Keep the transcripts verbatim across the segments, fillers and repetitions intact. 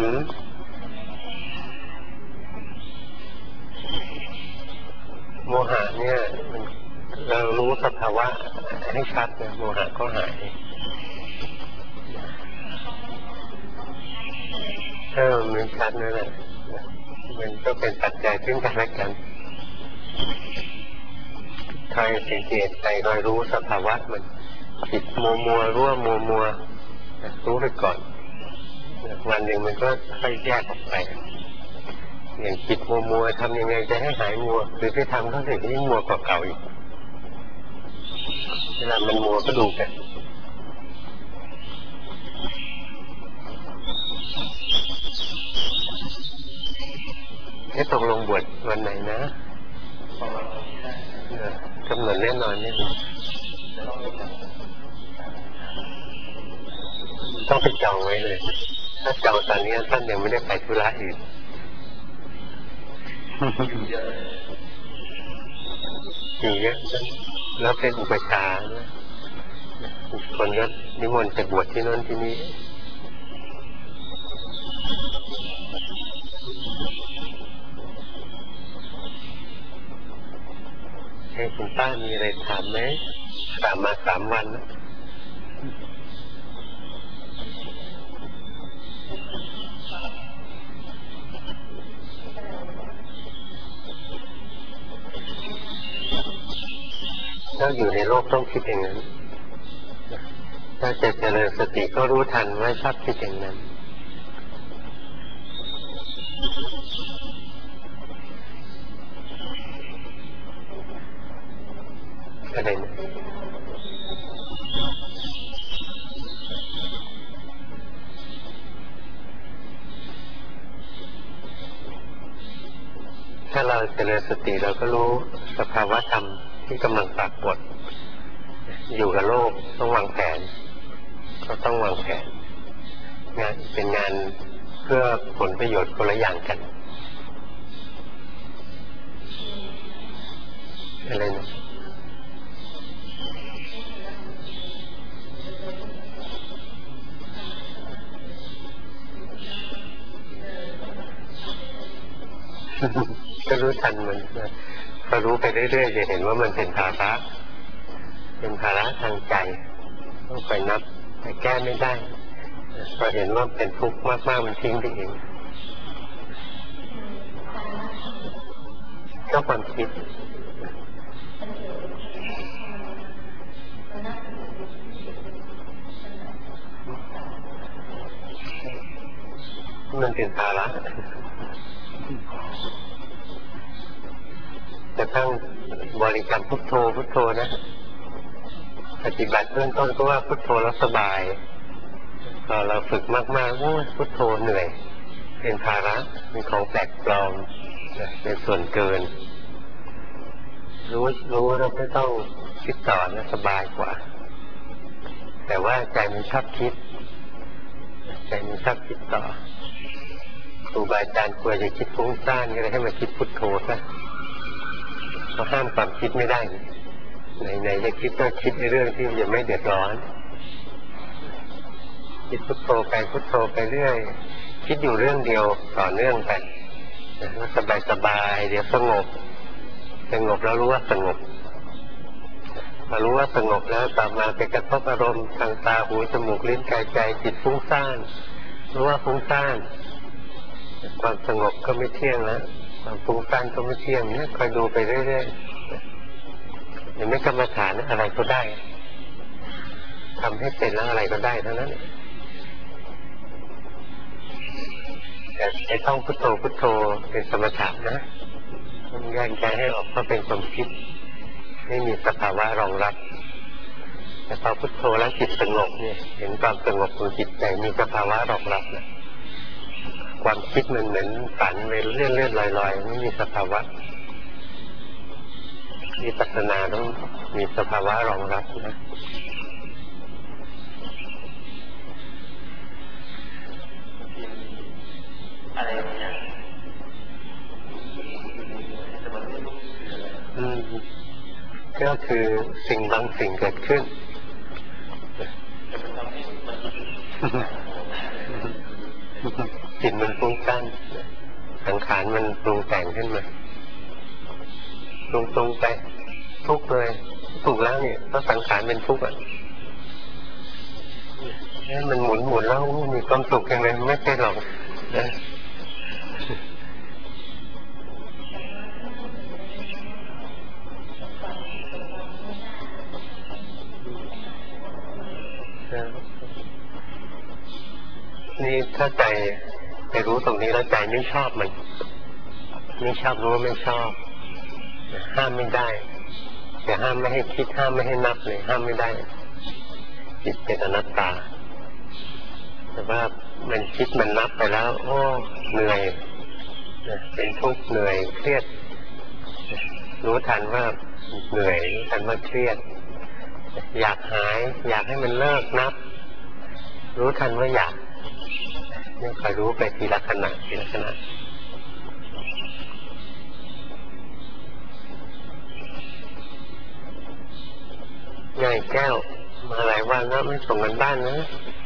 อืมโมหะเนี่ยเรารู้สภาวะให้ชัดนะโมหะก็หายเออมันชัดนั่นแหละมันก็เป็นปัจจัยซึ่งกันและกันคอยสังเกตใจคอยรู้สภาวะมันจิตมัวมัวรั่วมัวมัวรู้ไปก่อนวันหนึ่งมันก็ค่อยแยกออกไปอย่างจิตมัวมัวทำยังไงจะให้หายมัวหรือไปทำเขาเสร็จยิ่งมัวกว่าเก่าอีกเวลามันมัวก็ดูกันให้ตกลงบวชวันไหนนะกำหนดแน่นอนเนี่ยต้องไปจองไว้เลยถ้าจองตอนนี้ท่านยังไม่ได้ไปธุระอีกอยู่เยอะแล้วเป็นอุปชาคนก็นิมนต์ไปบวชที่โน้นที่นี้ให้คุณป้ามีอะไรถามไหมถามมาสามวันแล้วถ้าอยู่ในโลกต้องคิดอย่างนั้นถ้าจะเจริญสติก็รู้ทันว่าชอบคิดอย่างนั้นอะไรนะถ้าเราเจริญสติเราก็รู้สภาวะธรรมที่กำลังปรากฏอยู่กับโลกต้องวางแผนก็ต้องวางแผนงานเป็นงานเพื่อผลประโยชน์คนละอย่างกันอะไรนะก็รู้ทันมันพอรู้ไปเรื่อยๆจะเห็นว่ามันเป็นภาระเป็นภาระทางใจต้องไปนับแต่แก้ไม่ได้พอเห็นว่าเป็นทุกข์มากๆมันทิ้งไปเองก็ความคิดมันเป็นภาระแต่ทั้งบริกรรมพุทโธพุทโธนะปฏิบัติเบื้องต้นก็ว่าพุทโธแล้วสบายพอเราฝึกมากๆโอ้พุทโธเหนื่อยเป็นภาระเป็นของแปลกปลอมเป็นส่วนเกินรู้รู้เราไม่ต้องคิดต่อนะสบายกว่าแต่ว่าใจมันชอบคิดใจมันชอบคิดต่อครูบาอาจารย์ควรจะคิดฟุ้งซ่านก็เลยให้มาคิดพุทโธซะเขาห้ามความคิดไม่ได้ไหนๆจะคิดก็คิดในเรื่องที่ยังไม่เดือดร้อนคิดพุทโธไปพุทโธไปเรื่อยคิดอยู่เรื่องเดียวต่อเนื่องไปว่าสบายสบายเดี๋ยวสงบสงบแล้วรู้ว่าสงบพอรู้ว่าสงบแล้วต่อมาไปกระทบอารมณ์ทางตาหูจมูกลิ้นกายใจจิตฟุ้งซ่านรู้ว่าฟุ้งซ่านความสงบก็ไม่เที่ยงแล้วความฟุ้งซ่านก็ไม่เที่ยงเนี่ยคอยดูไปเรื่อยๆอย่างไม่กรรมฐานอะไรก็ได้ทำให้เป็นแล้วอะไรก็ได้ทั้งนั้นแต่ไอ้ต้องพุทโธพุทโธเป็นสมถะนะต้องแยกใจให้ออกว่าเป็นความคิดไม่มีสภาวะรองรับแต่พอพุทโธแล้วจิตสงบเนี่ยเห็นความสงบของจิตใจมีสภาวะรองรับนะความคิดมันเหมือนฝันไปเลื่อนเลื่อนลอยลอยไม่มีสภาวะวิปัสสนาต้องมีสภาวะรองรับนะอะไรเนี่ยอืมก็คือสิ่งบางสิ่งเกิดขึ้นจจิตมันปรุงแต่งสังขารมันปรุงแต่งขึ้นมาตรงตรงไปทุกเลยถูกแล้วเนี่ยก็สังขารเป็นทุกข์อ่ะมันหมุนหมุนแล้วมีความสุขยังไงไม่ใช่หรอกนะนี่ถ้าใจไปรู้ตรงนี้แล้วใจไม่ชอบมันไม่ชอบรู้ว่าไม่ชอบห้ามไม่ได้แต่ห้ามไม่ให้คิดห้ามไม่ให้นับเลยห้ามไม่ได้จิตเป็นอนัตตาแต่ว่ามันคิดมันนับไปแล้วโอ้เหนื่อยเป็นทุกข์เหนื่อยเครียดรู้ทันว่าเหนื่อยรู้ทันว่าเครียดอยากหายอยากให้มันเลิกนับรู้ทันว่าอยากนี่คอยรู้ไปทีละขณะทีละขณะใหญ่แก้วมาหลายวันแล้วไม่ส่งกันบ้านนะ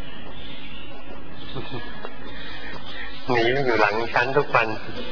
หนีอยู่หลังชั้นทุกวัน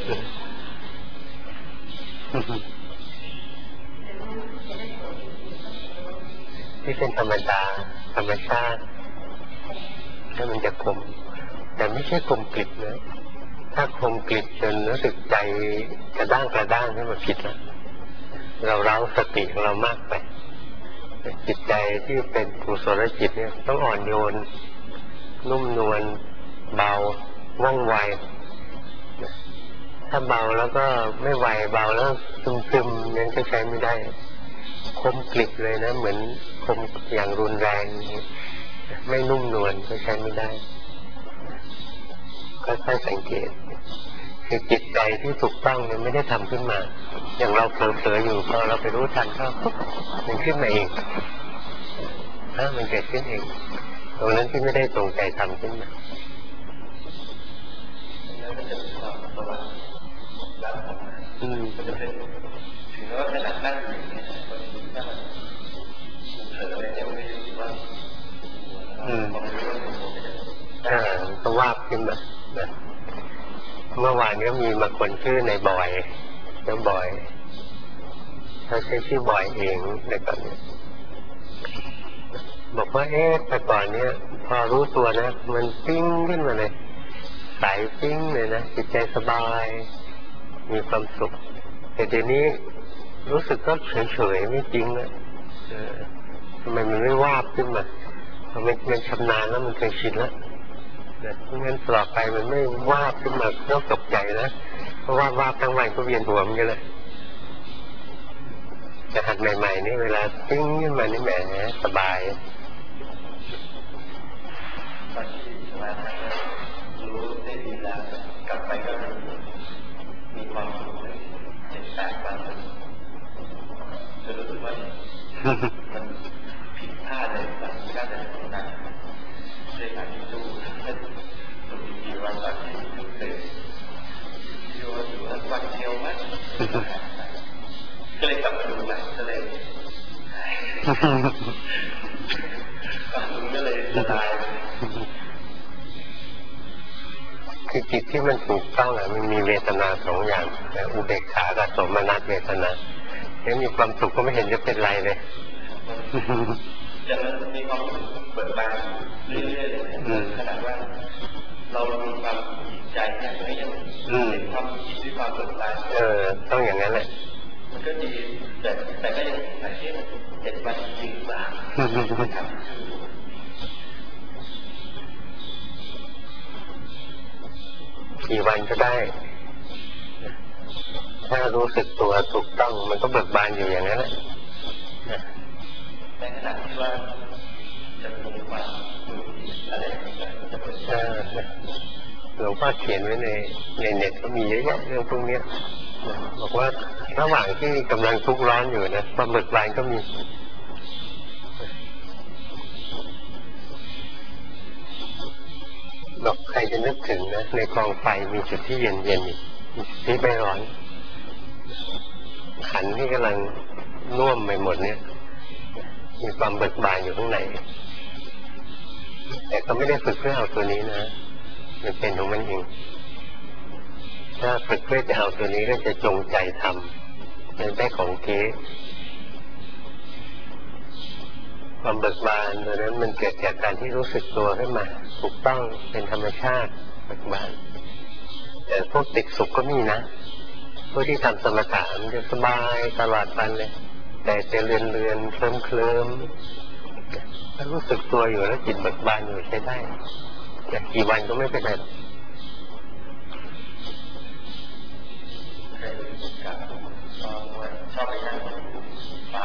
ที่เป็นธรรมดาธรรมชาติถ้ามันจะคมแต่ไม่ใช่คมกริบนะถ้าคมกริบจนรู้สึกใจกระด้างกระด้างนี่มันผิดแล้วเราเร้าสติของเรามากไปจิตใจที่เป็นกุศลจิตเนี่ยต้องอ่อนโยนนุ่มนวลเบาว่องไวถ้าเบาแล้วก็ไม่ไวเบาแล้วซึมๆนั้นก็ใช้ไม่ได้คมกริบเลยนะเหมือนคมอย่างรุนแรงไม่นุ่มนวลก็ใช้ไม่ได้ค่อยๆสังเกตคือจิตใจที่ถูกต้องเนี่ยไม่ได้ทำขึ้นมาอย่างเราเผลอๆอยู่พอเราไปรู้ทันก็ปุ๊บมันขึ้นมาเองฮะมันเกิดขึ้นเองตรงนั้นที่ไม่ได้ตรงใจทำขึ้นมาอืมถึงแม้ว่าขนาดนั่งอยู่เนี่ยบางทีถ้ามันเผลอไปเนี่ยไม่รู้ว่าอืมอ่าก็วาบขึ้นมาเมื่อวานก็มีมาคนชื่อในบอยเจ้าบอยเขาใช้ชื่อบอยเองในตอนนี้บอกว่าเอ๊ะแต่ก่อนเนี้ยพอรู้ตัวนะมันปิ้งขึ้นมาเลยใสปิ้งเลยนะจิตใจสบายมีความสุขแต่เดี๋ยวนี้รู้สึกก็เฉยๆไม่จริงนะทำไมมันไม่วาบขึ้นมาพอมันชำนาญแล้วมันเคยชินแล้วเพราะงั้นต่อไปมันไม่วาบขึ้นมาต้องตกใจนะเพราะว่าวาบทั้งวันก็เวียนหัวมันกันเลยจะหัดใหม่ๆนี่เวลาปิ้งขึ้นมานี่แหมสบายตอนที่สมาธิรู้ได้ดีแล้วกลับไปก็มีความสุขเลยเจ็บแปดวันจะรู้สึกว่ามันผิดพลาดเลยแบบไม่ได้แต่ตรงนั้นเลยการที่ดูดูดีๆวันแบบที่ตื่นที่ว่าอยู่วันเดียวมั้ยก็เลยกลับมาดูใหม่ก็เลยก็เลยสบายคือจิตที่มันถูกต้องอ่ะมันมีเวทนาสองอย่างอุเบกขากับสมนัสเวทนาแล้วมีความสุขก็ไม่เห็นจะเป็นไรเลยจะมีความเปิดบานเรื่อยๆเลยขนาดว่าเรามีความใจแค่ไม่ยังเป็นความคิดด้วยความเปิดบานเออต้องอย่างนั้นแหละมันก็ดีแต่แต่ก็ยังแต่ที่เจ็ดวันจริงกว่ากี่วันก็ได้ถ้ารู้สึกตัวถูกต้องมันก็เบิกบานอยู่อย่างนั้นแหละในขณะที่ว่าจะมีความอะไรหลวงพ่อเขียนไว้ในในเน็ตก็มีเยอะแยะเรื่องพวกนี้บอกว่าระหว่างที่กำลังทุกข์ร้อนอยู่นะความเบิกบานก็มีบอกใครจะนึกถึงนะในกองไฟมีจุดที่เย็นเย็นอีกที่ไม่ร้อนขันที่กำลังน่วมไปหมดเนี่ยมีความเบิกบานอยู่ข้างในแต่ก็ไม่ได้ฝึกเพื่อเอาตัวนี้นะมันเป็นของมันเองถ้าฝึกเพื่อจะเอาตัวนี้ก็จะจงใจทำจะได้ของเก๊ความเบิกบานตัวนั้นมันเกิดจากการที่รู้สึกตัวขึ้นมาถูกต้องเป็นธรรมชาติเบิกบานแต่พวกติดสุขก็มีนะพวกที่ทำสมถะมันจะสบายตลอดวันเลยแต่จะเรือนเรือนเคลิ้มเคลิ้มถ้ารู้สึกตัวอยู่แล้วจิตเบิกบานอยู่ใช้ได้แต่กี่วันก็ไม่เป็นไรชอบไปนั่งฟ้า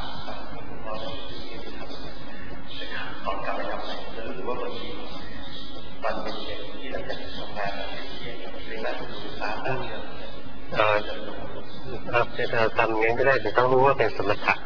ตอนกลับไปทำอะไรจะรู้สึกว่าบางทีวันเป็นเย็นที่เราจะทำงานเป็นนั่งดูฟ้านั่งเยเออครับเราทำงั้นก็ได้แต่ต้องรู้ว่าเป็นสมถะ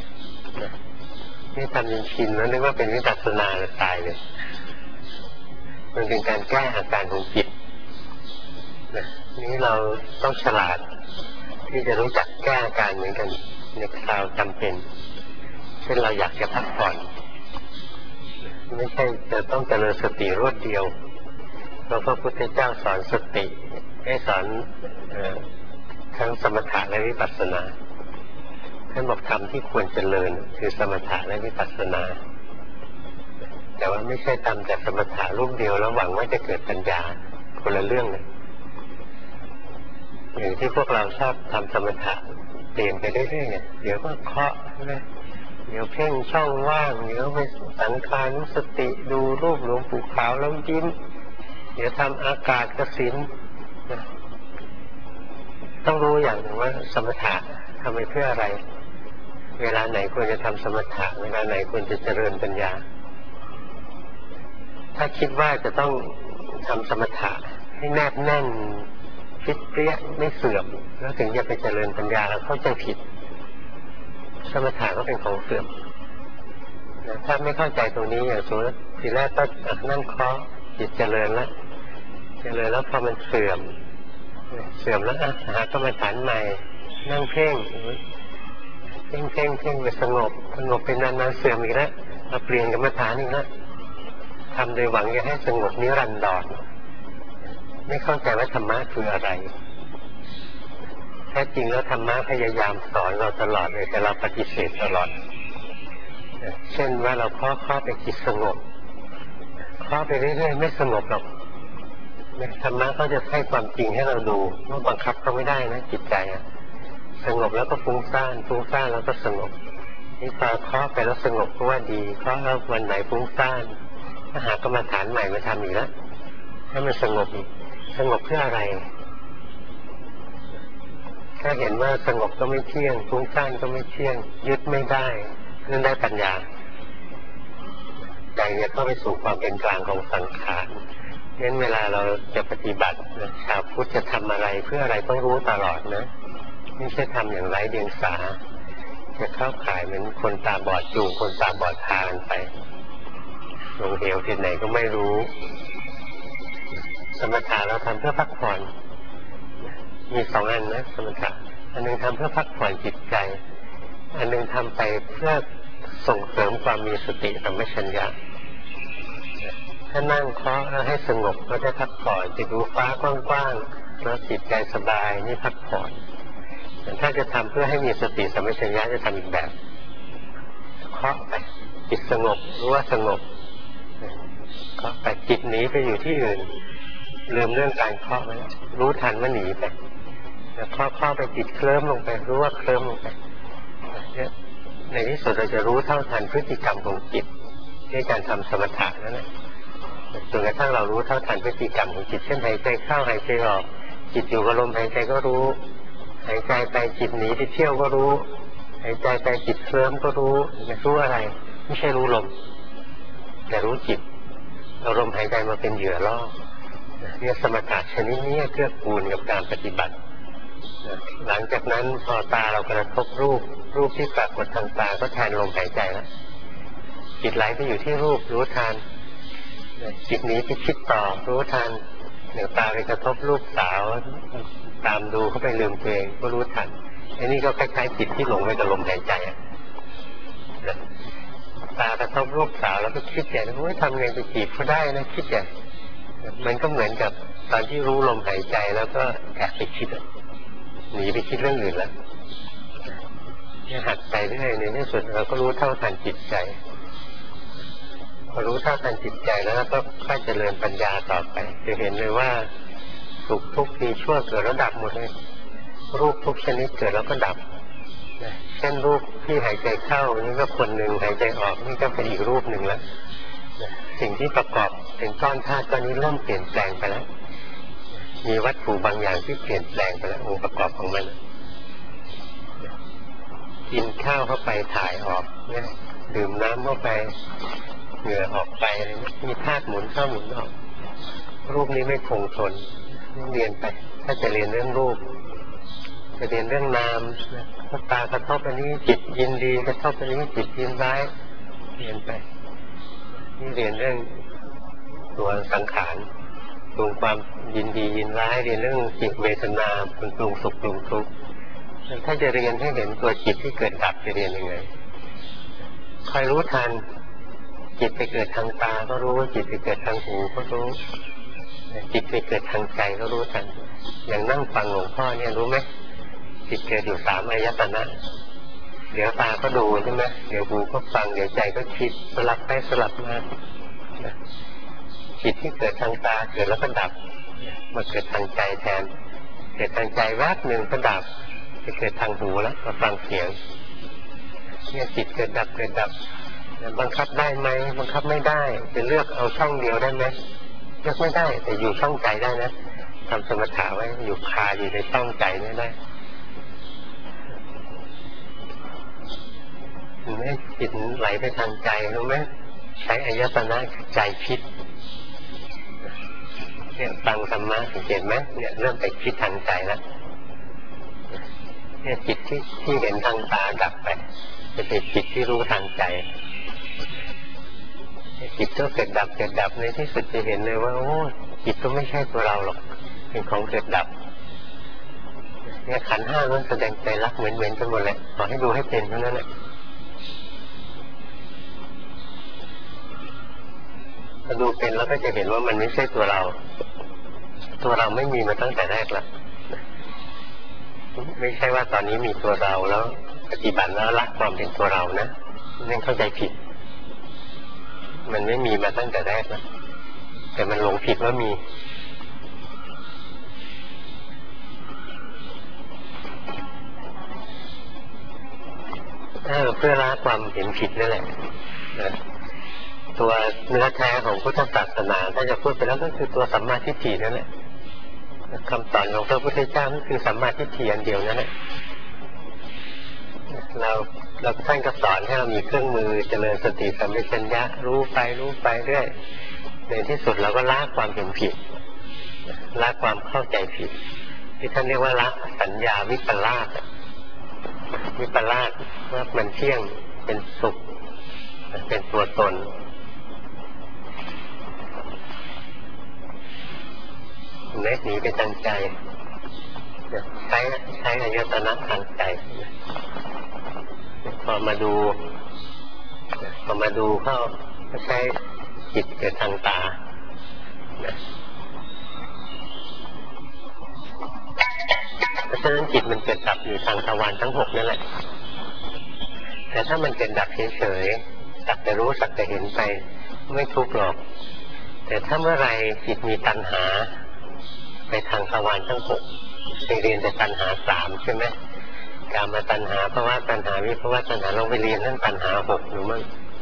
นี่ทำจนชินแล้วนึกว่าเป็นวิปัสสนาเลยตายเลยมันเป็นการแก้อาการของจิตนี่เราต้องฉลาดที่จะรู้จักแก้อาการเหมือนกันในคราวจำเป็นเช่นเราอยากจะพักผ่อนไม่ใช่จะต้องเจริญสติรวดเดียวเพราะพระพุทธเจ้าสอนสติให้สอนทั้งสมถะและวิปัสสนาท่านบอกธรรมที่ควรเจริญคือสมถะและวิปัสสนาแต่ว่าไม่ใช่ทำแต่สมถะรูปเดียวแล้วหวังว่าจะเกิดปัญญาคนละเรื่องเลยอย่างที่พวกเราชอบทำสมถะเปลี่ยนไปเรื่อยๆเดี๋ยวก็เคาะนะเดี๋ยวเพ่งช่องว่างเดี๋ยวไปสังขารนุสติดูรูปหลวงปู่ขาวแล้วยิ้มเดี๋ยวทำอากาศกสิณนะต้องรู้อย่างหนึ่งว่าสมถะทำไปเพื่ออะไรเวลาไหนควรจะทำสมถะเวลาไหนควรจะเจริญปัญญาถ้าคิดว่าจะต้องทำสมถะให้แนบแน่นฟิตเปรี้ยไม่เสื่อมแล้วถึงจะไปเจริญปัญญาแล้วเข้าใจผิดสมถะก็เป็นของเสื่อมถ้าไม่เข้าใจตรงนี้อย่างสมมติทีแรกก็นั่งเคาะจิตเจริญแล้วเจริญแล้วพอมันเสื่อมเสื่อมแล้วหากรรมฐานใหม่นั่งเพ่งเพ่งเพ่งเพ่งไปสงบสงบเป็นนานๆเสื่อมอีกแล้วมาเปลี่ยนกรรมฐานอีกแล้วทำโดยหวังจะให้สงบนิรันดรไม่เข้าใจว่าธรรมะคืออะไรแท้จริงแล้วธรรมะพยายามสอนเราตลอดเลยแต่เราปฏิเสธตลอดเช่นว่าเราเคาะเคาะไปจิตสงบเคาะไปเรื่อยๆไม่สงบหรอกธรรมะก็จะให้ความจริงให้เราดูว่าบังคับเขาไม่ได้นะจิตใจอะสงบแล้วก็ฟุ้งซ่านฟุ้งซ่านแล้วก็สงบนี่พอเคาะไปแล้วสงบก็ว่าดีเคาะแล้ววันไหนฟุ้งซ่านถ้าหากรรมฐานใหม่มาทำอีกแล้วให้มันสงบอีกสงบเพื่ออะไรถ้าเห็นว่าสงบก็ไม่เที่ยงฟุ้งซ่านก็ไม่เที่ยงยึดไม่ได้นั่นได้ปัญญาใจเนี่ยเข้าไปสู่ความเป็นกลางของสังขารงั้นเวลาเราจะปฏิบัตินะชาวพุทธจะทำอะไรเพื่ออะไรต้องรู้ตลอดนะไม่ใช่ทำอย่างไร้เดียงสาจะเข้าข่ายเหมือนคนตาบอดจูงคนตาบอดพาไปลงเหวที่ไหนก็ไม่รู้สมถะเราทำเพื่อพักผ่อนมีสองอันนะสมถะอันนึงทำเพื่อพักผ่อนจิตใจอันนึงทำไปเพื่อส่งเสริมความมีสติสัมปชัญญะถ้านั่งเคาะแล้วให้สงบก็ได้พักผ่อนจิตดูฟ้ากว้างๆแล้วจิตใจสบายนี่พักผ่อนแต่ถ้าจะทำเพื่อให้มีสติสัมปชัญญะจะทำอีกแบบเคาะไปจิตสงบรู้ว่าสงบเคาะไปจิตหนีไปอยู่ที่อื่นลืมเรื่องการเคาะไว้รู้ทันว่าหนีไปแล้วเคาะเคาะไปจิตเคลิ้มลงไปรู้ว่าเคลิ้มลงไปในที่สุดเราจะรู้เท่าทันพฤติกรรมของจิตด้วยการทำสมถะนั่นแหละจนกระทั่งเรารู้เท่าทันพฤติกรรมของจิตเช่นหายใจเข้าหายใจออกจิตอยู่กับลมหายใจก็รู้หายใจไปจิตหนีไปเที่ยวก็รู้หายใจไปจิตเคลิ้มก็รู้ไม่รู้อะไรไม่ใช่รู้ลมแต่รู้จิตเอาลมหายใจมาเป็นเหยื่อล่อเนี่ยสมถะชนิดนี้เกื้อกูลกับการปฏิบัติหลังจากนั้นพอตาเรากระทบรูปรูปที่ปรากฏทางตาก็แทนลมหายใจแล้วจิตไหลไปอยู่ที่รูปรู้ทันจิตนี้ไปคิดต่อรู้ทันเดี๋ยวตาไปกระทบรูปสาวตามดูเข้าไปลืมตัวเองก็รู้ทันอันนี้ก็คล้ายๆจิตที่หลงไปกับลมหายใจตากระทบรูปสาวแล้วก็คิดใหญ่ว่าทำไงไปจีบเขาได้นะคิดใหญ่มันก็เหมือนกับตอนที่รู้ลมหายใจแล้วก็แอบไปคิดหนีไปคิดเรื่องอื่นแล้วเนี่ยหัดไปเรื่อยในที่สุดเราก็รู้เท่าทันจิตใจพอรู้เท่าทันจิตใจแล้วก็ค่อยเจริญปัญญาต่อไปจะเห็นเลยว่าสุขทุกข์ดีชั่วเกิดแล้วดับหมดเลยรูปทุกชนิดเกิดแล้วก็ดับเช่นรูปที่หายใจเข้านี่ก็คนหนึ่งหายใจออกนี่ก็เป็นอีกรูปหนึ่งแล้วสิ่งที่ประกอบเป็นก้อนธาตุก้อนนี้เริ่มเปลี่ยนแปลงไปแล้วมีวัตถุบางอย่างที่เปลี่ยนแปลงไปแล้วองค์ประกอบของมันกินข้าวเข้าไปถ่ายออกเนี่ยดื่มน้ำเข้าไปเหงื่อออกไปอะไรนี้มีธาตุหมุนเข้าหมุนออกรูปนี้ไม่คงทนเรียนไปถ้าจะเรียนเรื่องรูปจะเรียนเรื่องนามถ้าตากระทบอันนี้จิตยินดีกระทบอันนี้จิตยินร้ายเรียนไปนี่เรียนเรื่องตัวสังขารปรุงความยินดียินร้ายเรียนเรื่องจิตเวทนาปรุงสุขปรุงทุกข์ถ้าจะเรียนให้เห็นตัวจิตที่เกิดดับจะเรียนยังไงคอยรู้ทันจิตไปเกิดทางตาก็รู้จิตไปเกิดทางหูก็รู้จิตไปเกิดทางใจก็รู้ทันอย่างนั่งฟังหลวงพ่อเนี่ยรู้ไหมจิตเกิดอยู่สามอายตนะเดี๋ยวตาก็ดูใช่ไหมเดี๋ยวหูก็ฟังเดี๋ยวใจก็คิดสลับไปสลับมาจิตที่เกิดทางตาเกิดแล้วก็ดับมาเกิดทางใจแทนเกิดทางใจแวบหนึ่งก็ดับไปเกิดทางหูแล้วมาฟังเสียงเนี่ยจิตเกิดดับเกิดดับบังคับได้ไหมบังคับไม่ได้จะเลือกเอาช่องเดียวได้ไหมเลือกไม่ได้แต่อยู่ช่องใจได้นะทำสมถะไว้อยู่คาอยู่ในช่องใจนี่ได้เห็นไหมจิตไหลไปทางใจรู้ไหมใช้อายตนะใจคิดเนี่ยฟังธรรมะสังเกตไหมเนี่ยเริ่มไปคิดทางใจแล้วเนี่ยจิตที่ที่เห็นทางตาดับไปจะเป็นจิตที่รู้ทางใจจิตก็เกิดดับเกิดดับในที่สุดจะเห็นเลยว่าโอ้จิตก็ไม่ใช่ตัวเราหรอกเป็นของเกิดดับเนี่ยขันธ์ห้าล้วนแสดงใจรักเหมือนเหมือนกันหมดแหละขอให้ดูให้เป็นเท่านั้นแหละถ้าดูเป็นแล้วก็จะเห็นว่ามันไม่ใช่ตัวเราตัวเราไม่มีมาตั้งแต่แรกแล้วไม่ใช่ว่าตอนนี้มีตัวเราแล้วปฏิบัติแล้วละความเป็นตัวเรานะนั่นเข้าใจผิดมันไม่มีมาตั้งแต่แรกแล้วแต่มันหลงผิดว่ามีเออเพื่อละความเห็นผิดนั่นแหละนะตัวเนื้อแท้ของพุทธศาสนาถ้าจะพูดไปแล้วก็คือตัวสัมมาทิฏฐินั่นแหละคำสอนของพระพุทธเจ้าก็คือสัมมาทิฏฐิอันเดียวนั่นแหละเราเราท่านก็สอนให้เรามีเครื่องมือเจริญสติสัมปชัญญะรู้ไปรู้ไปเรื่อยในที่สุดเราก็ละความเห็นผิดละความเข้าใจผิดที่ท่านเรียกว่าละสัญญาวิปลาสวิปลาสว่ามันเที่ยงเป็นสุขเป็นตัวตนเล็กหนีไปทางใจใช้ใช้อายตนะทางใจพอมาดูพอมาดูเข้าก็ใช้จิตเกิดทางตาเพราะฉะนั้นจิตมันเกิดดับอยู่ทางทวารทั้งหกนั่นแหละแต่ถ้ามันเกิดดับเฉยๆสักแต่รู้สักแต่เห็นไปไม่ทุกข์หรอกแต่ถ้าเมื่อไรจิตมีตัณหาไปทางทวารทั้งหกไปเรียนแต่ตัณหาสามใช่ไหมกามตัณหาภวตัณหาวิภวตัณหาลงไปเรียนนั่นตัณหาหกหรือมั้ง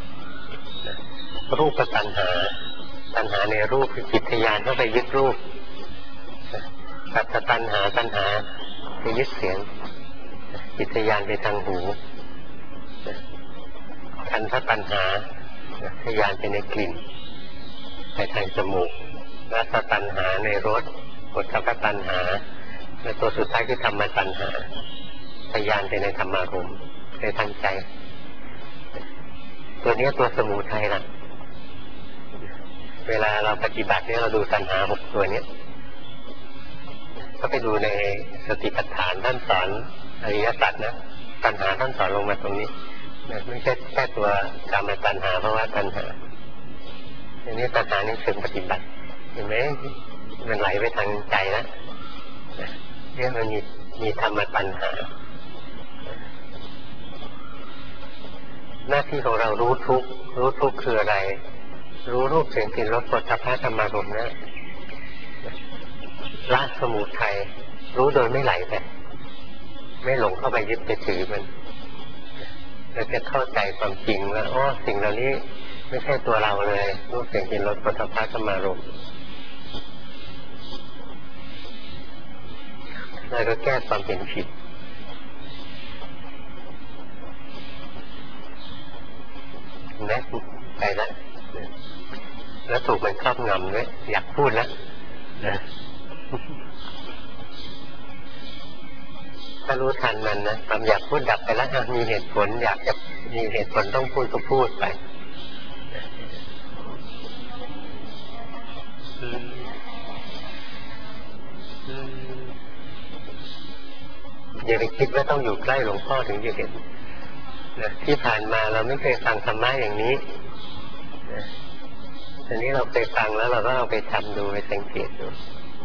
รูปตัณหาตัณหาในรูปคือจิตทยานเข้าไปยึดรูปสัทธตัณหาตัณหาไปยึดเสียงจิตทยานไปทางหูคันธตัณหาทยานไปในกลิ่นไปทางจมูกรสตัณหาในรสโผฏฐัพพตัณหาและตัวสุดท้ายคือธรรมตัณหาทยานไปในธรรมารมณ์ในทางใจตัวนี้ตัวสมุทัยล่ะเวลาเราปฏิบัติเนี่ยเราดูตัณหาหกตัวนี้ก็ไปดูในสติปัฏฐานท่านสอนอริยสัจนะตัณหาท่านสอนลงมาตรงนี้ไม่ใช่แค่ตัวกามตัณหาภวตัณหาอันนี้ตัณหานี่เชิงปฏิบัติเห็นไหมมันไหลไปทางใจแล้วเนี่ยมันมีมีธรรมตัณหาหน้าที่ของเรารู้ทุกข์รู้ทุกข์คืออะไร รู้รูปเสียงกลิ่นรสโผฏฐัพพะธรรมารมณ์นะละสมุทัยรู้โดยไม่ไหลไปไม่หลงเข้าไปยึดไปถือมันเราจะเข้าใจความจริงว่าอ๋อสิ่งเหล่านี้ไม่ใช่ตัวเราเลยรูปเสียงกลิ่นรสโผฏฐัพพะธรรมารมณ์เราก็แก้ความเห็นผิดนะไปแล้วแล้วถูกมันครอบงำด้วยอยากพูดแล้วนะถ้ารู้ทันมันนะความอยากพูดดับไปแล้วมีเหตุผลอยากจะมีเหตุผลต้องพูดก็พูดไปอย่าไปคิดว่าต้องอยู่ใกล้หลวงพ่อถึงจะเห็นนะที่ผ่านมาเราไม่เคยฟังธรรมะอย่างนี้นะทีนี้เราไปฟังแล้วเราก็เอาไปทำดูไปสังเกตดู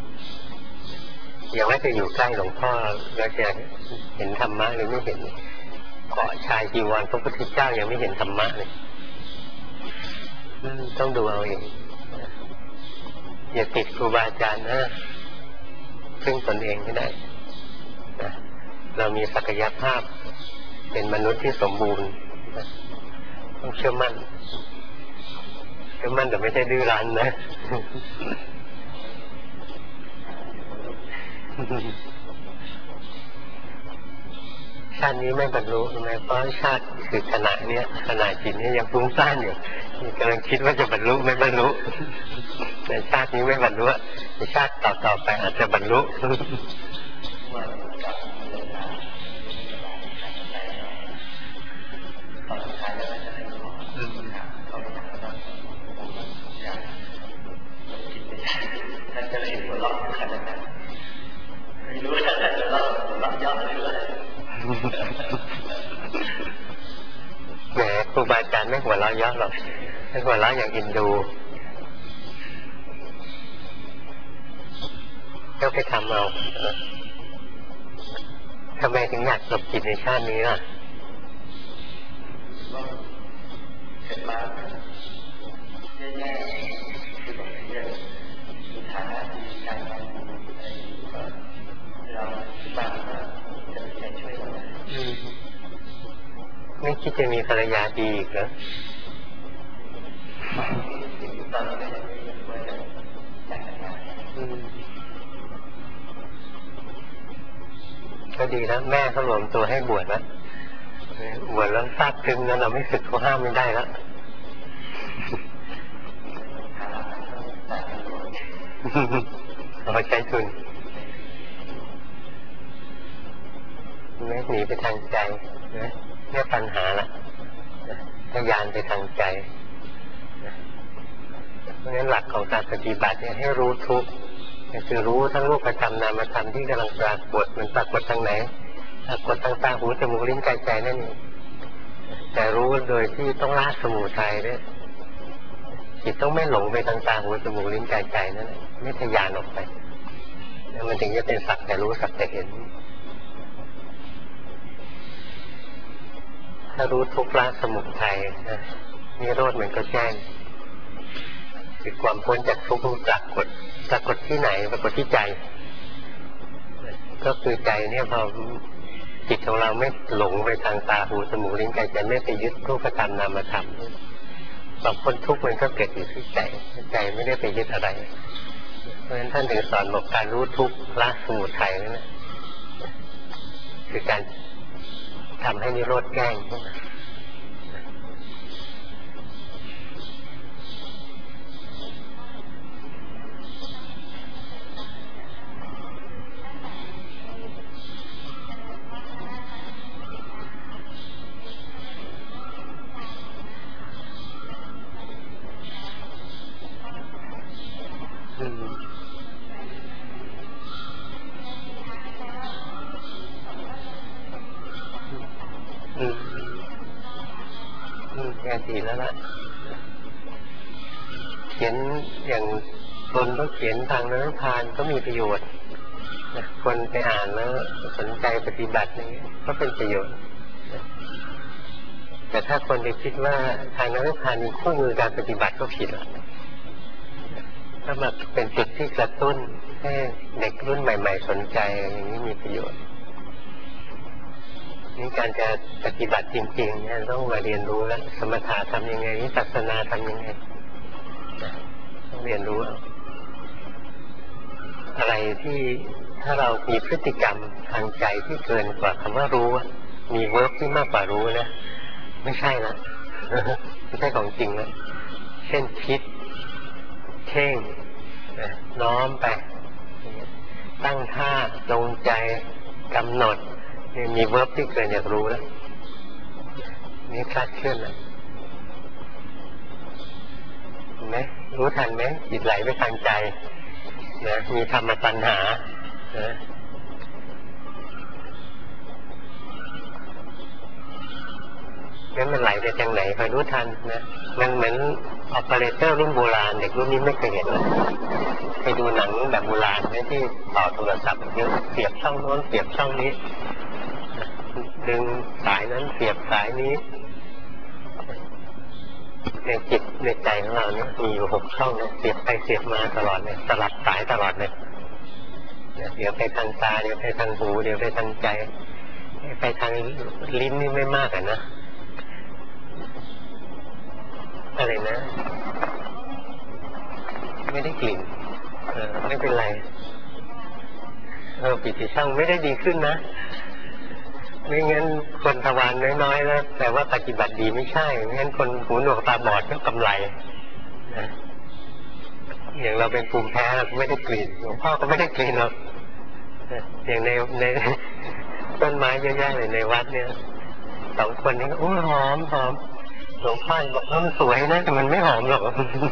อย่างว่าจะอยู่ใกล้หลวงพ่อเราจะเห็นธรรมะหรือไม่เห็นเกาะชายจีวรพระพุทธเจ้ายังไม่เห็นธรรมะเลยต้องดูเอาเองอย่าติดครูบาอาจารย์นะพึ่งตนเองให้ได้นะเรามีศักยภาพเป็นมนุษย์ที่สมบูรณ์ต้องเชื่อมั่นเชื่อมั่นแต่ไม่ใช่ดื้อรั้นนะชาตินี้ไม่บรรลุใช่ไหมเพราะชาติคือขณะเนี้ยขณะจิตนี้ยังฟุ้งซ่านอยู่กำลังคิดว่าจะบรรลุไม่บรรลุแต่ชาตินี้ไม่บรรลุในชาติต่อๆไปอาจจะบรรลุแหมครูบาอาจารย์ไม่หัวเราะเยอะหรอกไม่หัวเราะอย่างอินดูก็ไปทำเอาทำไมถึงอยากจบจิตในชาตินี้ล่ะเกิดมาแย่ๆคือแบบเรื่องมีฐานะดีการงานเราบ้านจะมีใครช่วยเราได้ไม่คิดจะมีภรรยาดีอีกเหรอตอนนี้ก็ยังไม่รู้ว่าจะแต่งงานก็ดีแล้วแม่เขารวมตัวให้บวชแล้วบวชแล้วทราบซึ้งแล้วเราไม่สึกเขาห้ามไม่ได้แล้วเราใช้ทุนไม่หนีไปทางใจนะนี่ปัญหาละทะยานไปทางใจเพราะฉะนั้นหลักของการปฏิบัติเนี่ยให้รู้ทุกข์คือรู้ทั้งรูปธรรมนามธรรมที่กำลังปรากฏมันปรากฏทางไหนปรากฏทางตาหูจมูกลิ้นกายใจนั่นเองแต่รู้โดยที่ต้องละสมุทัยด้วยจิตต้องไม่หลงไปทางตาหูจมูกลิ้นกายใจนั่นแหละไม่ทะยานออกไปแล้วมันถึงจะเป็นสักแต่รู้สักแต่เห็นถ้ารู้ทุกข์ละสมุทัยนะนิโรธมันก็แจ้งคือความพ้นจากทุกข์ปรากฏปรากฏที่ไหนปรากฏที่ใจก็คือใจเนี่ยพอจิตของเราไม่หลงไปทางตาหูจมูกลิ้นกายใจไม่ไปยึดรูปธรรมนามธรรมความพ้นทุกข์มันก็เกิดอยู่ที่ใจใจไม่ได้ไปยึดอะไรเพราะฉะนั้นท่านถึงสอนบอกการรู้ทุกข์ละสมุทัยนั่นแหละคือการทำให้นิโรธแจ้งขึ้นมาแค่ดีแล้วล่ะเขียนอย่างคนก็เขียนทางนรพานก็มีประโยชน์นะคนไปอ่านแล้วสนใจปฏิบัติอย่างนี้ก็เป็นประโยชน์นะแต่ถ้าคนไปคิดว่าทางนรพานมีคู่มือการปฏิบัติก็ผิดแล้วถ้ามาเป็นจุดที่กระตุ้นให้เด็กรุ่นใหม่ๆสนใจอย่างนี้มีประโยชน์นี่การจะปฏิบัติจริงๆเนี่ยต้องมาเรียนรู้แล้วสมถะทำยังไงวิปัสสนาทำยังไงต้องเรียนรู้อะไรที่ถ้าเรามีพฤติกรรมทางใจที่เกินกว่าคำว่ารู้มีเวิร์กที่มากกว่ารู้นะไม่ใช่ละไม่ใช่ของจริงแล้วเช่นคิดเพ่งน้อมไปตั้งท่าจงใจกำหนดมีเวิร์บที่เกินอยากรู้แล้วนี่คลาดเคลื่อนแล้วเห็นไหมรู้ทันไหมจิตไหลไปทางใจนะมีธรรมตัณหานะงั้นมันไหลไปทางไหนคอยรู้ทันนะมันเหมือนออเปอเรเตอร์รุ่นโบราณเด็กรุ่นนี้ไม่เคยเห็นเลยไปดูหนังแบบโบราณนะที่ต่อโทรศัพท์เยอะเสียบช่องโน้นเสียบช่องนี้ดึงสายนั้นเสียบสายนี้ในจิตในใจของเราเนี่ยมีอยู่หกช่องเนี่ยเสียบไปเสียบมาตลอดเลยสลับสายตลอดเลยเดี๋ยวไปทางตาเดี๋ยวไปทางหูเดี๋ยวไปทางใจไปทางลิ้นนี่ไม่มากอ่ะนะอะไรนะไม่ได้กลิ่นเออไม่เป็นไรเออปิดช่องไม่ได้ดีขึ้นนะไม่งั้นคนทวารน้อยๆแล้วแต่ว่าปฏิบัติดีไม่ใช่ไม่งั้นคนหูหนวกตาบอดก็กำไรนะอย่างเราเป็นภูมิแพ้ไม่ได้กลิ่นหลวงพ่อก็ไม่ได้กลิ่นหรอกอย่างในในต้นไม้เยอะแยะเลยในวัดเนี่ยสองคนนี้ก็อุ้ยหอมหอมหลวงพ่อบอกว่ามันสวยนะแต่มันไม่หอมหรอก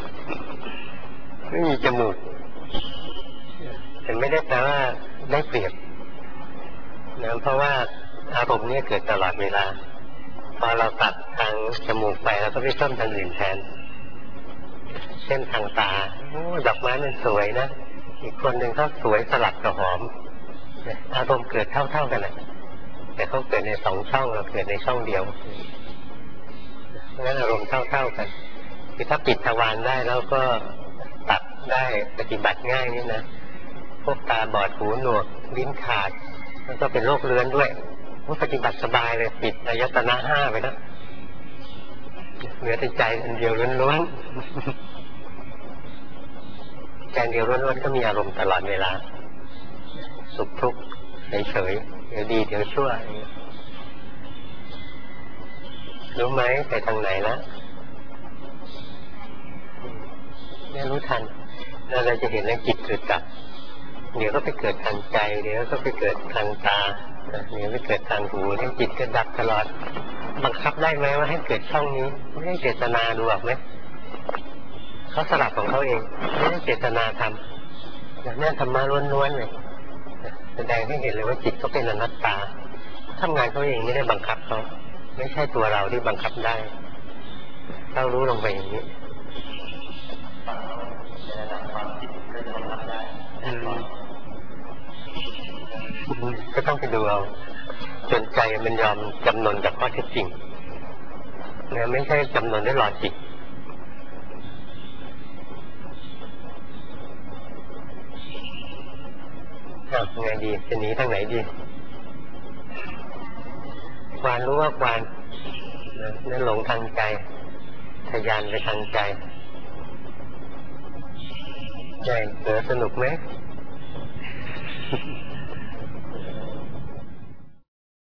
ไม่มีจมูกแต่ไม่ได้แปลว่าได้เปรียบนะเพราะว่าอารมณ์เนี่ยเกิดตลอดเวลาพอเราตัดทางจมูกไปเราก็ไปเพิ่มทางอื่นแทนเช่นทางตาโอ้ดอกไม้มันสวยนะอีกคนหนึ่งเขาสวยสลับกับหอมอารมณ์เกิดเท่าๆกันนะแต่เขาเกิดในสองช่องเราเกิดในช่องเดียวงั้นอารมณ์เท่าๆกันคือถ้าปิดทวารได้แล้วก็ตัดได้ปฏิบัติง่ายนี่นะพวกตาบอดหูหนวกลิ้นขาดแล้วก็เป็นโรคเรื้อนด้วยว่าปฏิบัติสบายเลยปิดอายตนะห้าไปแล้วเหลือแต่ใจอันเดียวล้วนๆใจเดียวล้วนๆก็มีอารมณ์ตลอดเวลาสุขทุกข์เฉยๆเดี๋ยวดีเดี๋ยวชั่วรู้ไหมไปทางไหนแล้วเนี่ยรู้ทันแล้วเราจะเห็นว่าจิตเกิดดับเดี๋ยวก็ไปเกิดทางใจเดี๋ยวก็ไปเกิดทางตาเดี๋ยวไปเกิดทางหูเนี่ยจิตก็ดับตลอดบังคับได้ไหมว่าให้เกิดช่องนี้ไม่ได้เจตนาดูหรอกไหมเขาสลับของเขาเองไม่ได้เจตนาทำอย่างนี้ธรรมะล้วนๆเลยแสดงให้เห็นเลยว่าจิตเขาเป็นอนัตตาทำงานเขาเองไม่ได้บังคับเขาไม่ใช่ตัวเราที่บังคับได้เรารู้ลงไปอย่างนี้ก็ต้องไปดูเอาจนใจมันยอมจำนนกับข้อเท็จจริงนะไม่ใช่จำนนด้วยลอจิกอ่ะไงดีจะหนีทางไหนดีควานรู้ว่าควานนั่นหลงทางใจทะยานไปทางใจใจเสือสนุกไหม